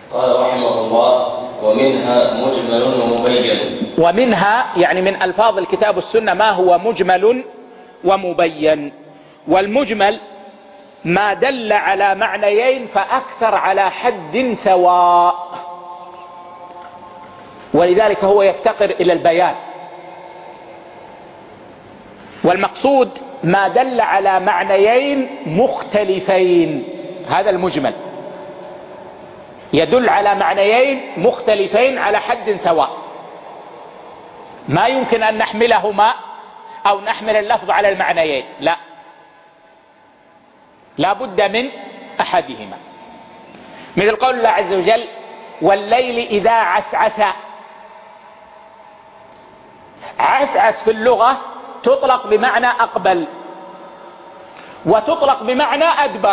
قال رحمه الله: ومنها مجمل ومبين. ومنها يعني من ألفاظ الكتاب والسنة ما هو مجمل ومبين. والمجمل ما دل على معنيين فأكثر على حد سواء، ولذلك هو يفتقر إلى البيان. والمقصود ما دل على معنيين مختلفين، هذا المجمل يدل على معنيين مختلفين على حد سواء، ما يمكن أن نحملهما أو نحمل اللفظ على المعنيين، لا بد من أحدهما. مثل قول الله عز وجل: والليل إذا عسعس. عسعس في اللغة تطلق بمعنى أقبل، وتطلق بمعنى أدبر،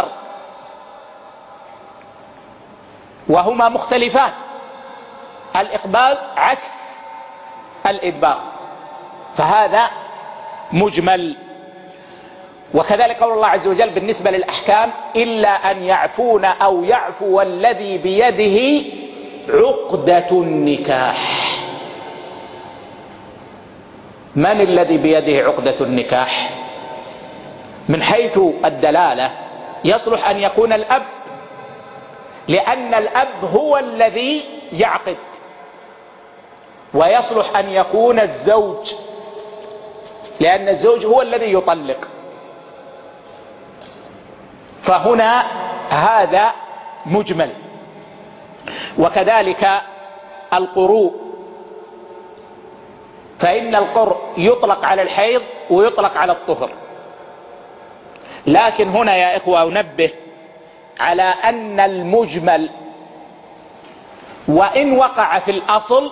وهما مختلفان. الإقبال عكس الإدبار، فهذا مجمل. وكذلك قول الله عز وجل بالنسبة للأحكام: إلا أن يعفون أو يعفو الذي بيده عقدة النكاح. من الذي بيده عقدة النكاح؟ من حيث الدلالة يصلح أن يكون الأب، لأن الأب هو الذي يعقد، ويصلح أن يكون الزوج، لأن الزوج هو الذي يطلق. فهنا هذا مجمل. وكذلك القروء، فإن القرء يطلق على الحيض ويطلق على الطهر، لكن هنا يا إخوة أنبه على أن المجمل وإن وقع في الأصل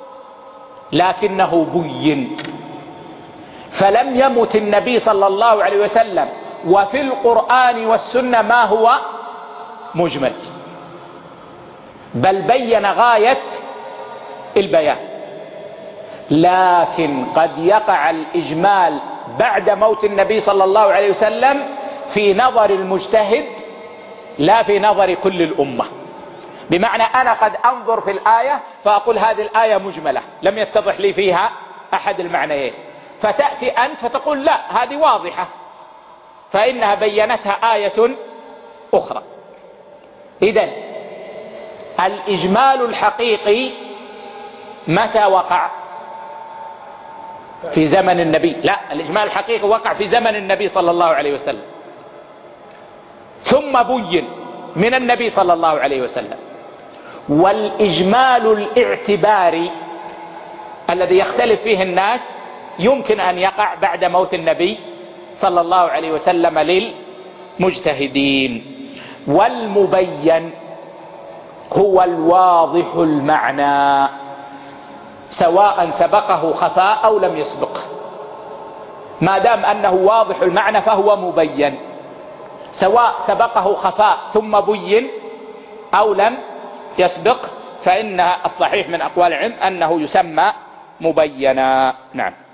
لكنه بين، فلم يمت النبي صلى الله عليه وسلم وفي القرآن والسنة ما هو مجمل، بل بين غاية البيان. لكن قد يقع الإجمال بعد موت النبي صلى الله عليه وسلم في نظر المجتهد لا في نظر كل الأمة. بمعنى أنا قد أنظر في الآية فأقول هذه الآية مجملة لم يتضح لي فيها أحد المعنيين، فتأتي أنت فتقول لا هذه واضحة، فإنها بينتها آية أخرى. إذن الإجمال الحقيقي متى وقع؟ في زمن النبي. لا، الإجمال الحقيقي وقع في زمن النبي صلى الله عليه وسلم، ثم بين من النبي صلى الله عليه وسلم. والإجمال الاعتباري الذي يختلف فيه الناس يمكن أن يقع بعد موت النبي صلى الله عليه وسلم للمجتهدين. والمبين هو الواضح المعنى، سواء سبقه خفاء أو لم يسبقه، ما دام أنه واضح المعنى فهو مبين، سواء سبقه خفاء ثم بين أو لم يسبق، فإن الصحيح من أقوال العلم أنه يسمى مبينا. نعم.